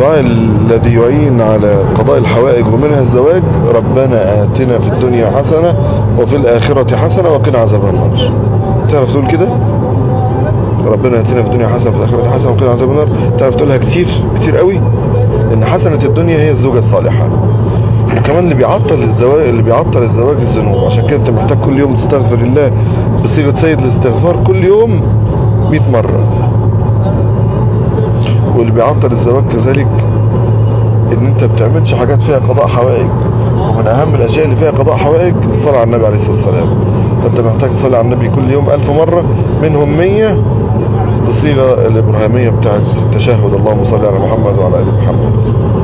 الدعاء الذي يعين على قضاء الحوائج ومنها الزواج: ربنا آتنا في الدنيا حسنة وفي الآخرة حسنة وقنا عذاب النار. تعرف تقول كده؟ ربنا آتنا في الدنيا حسنة وفي الآخرة حسنة وقنا عذاب النار. تعرف تقولها كتير كتير قوي، لأن حسنة الدنيا هي الزوجة الصالحة. وكمان اللي بيعطل الزواج الذنوب. عشان كده انت محتاج كل يوم تستغفر الله بصيغة سيد الاستغفار كل يوم 100 مرة. واللي بيعطل الزواج كذلك ان انت بتعملش حاجات فيها قضاء حوائج، ومن اهم الاشياء اللي فيها قضاء حوائج الصلاة على النبي عليه الصلاة والسلام. فانت محتاج تصلي على النبي كل يوم 1000 مرة، منهم 100 بصيغة الابراهيمية بتاعت التشهد: اللهم صل على محمد وعلى ال محمد.